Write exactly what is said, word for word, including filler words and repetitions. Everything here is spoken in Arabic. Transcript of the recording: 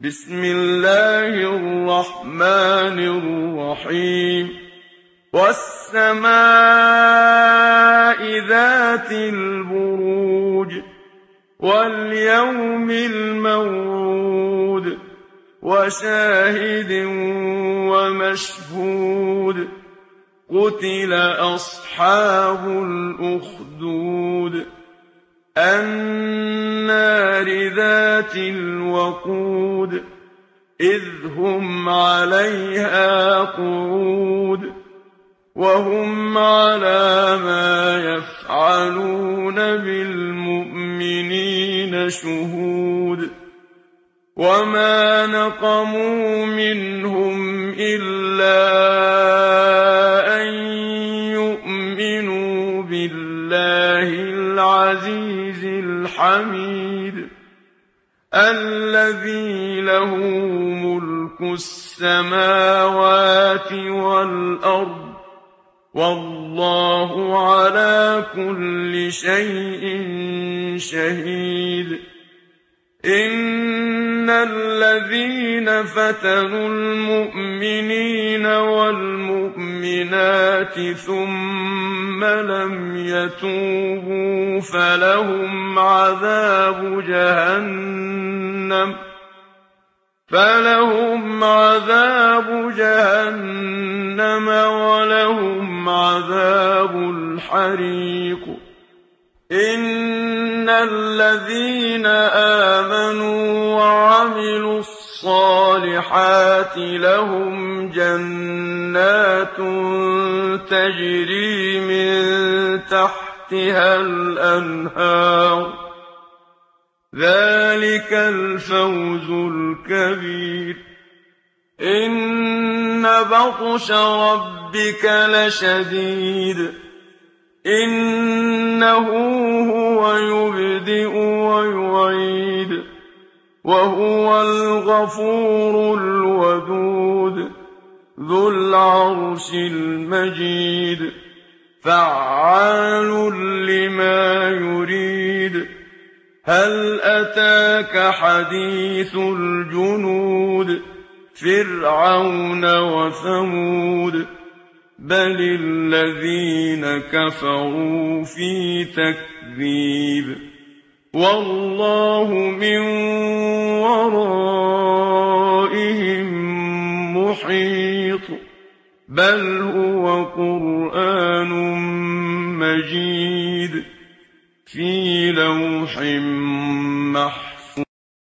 بسم الله الرحمن الرحيم والسماء ذات البروج واليوم الموعود وشاهد ومشهود قتل أصحاب الأخدود النار ذات الوقود إذ هم عليها قعود وهم على ما يفعلون بالمؤمنين شهود وما نقموا منهم إلا أن يؤمنوا بالله العزيز الحميد الذي له ملك السماوات والأرض والله على كل شيء شهيد إن الذين فتنوا المؤمنين والمؤمنات ثم لم يتوبوا فلهم عذاب جهنم فلهم عذاب جهنم ولهم عذاب الحريق إن الذين آمنوا وعملوا الصالحات لهم جنات تجري من تحتها الأنهار ذلك الفوز الكبير إن بطش ربك لشديد إنه هو يبدئ ويعيد وهو الغفور الودود ذو العرش المجيد فعال لما يريد هل أتاك حديث الجنود فرعون وثمود بل الذين كفروا في تكذيب والله من ورائهم محيط بل هو قرآن مجيد في لوح محفوظ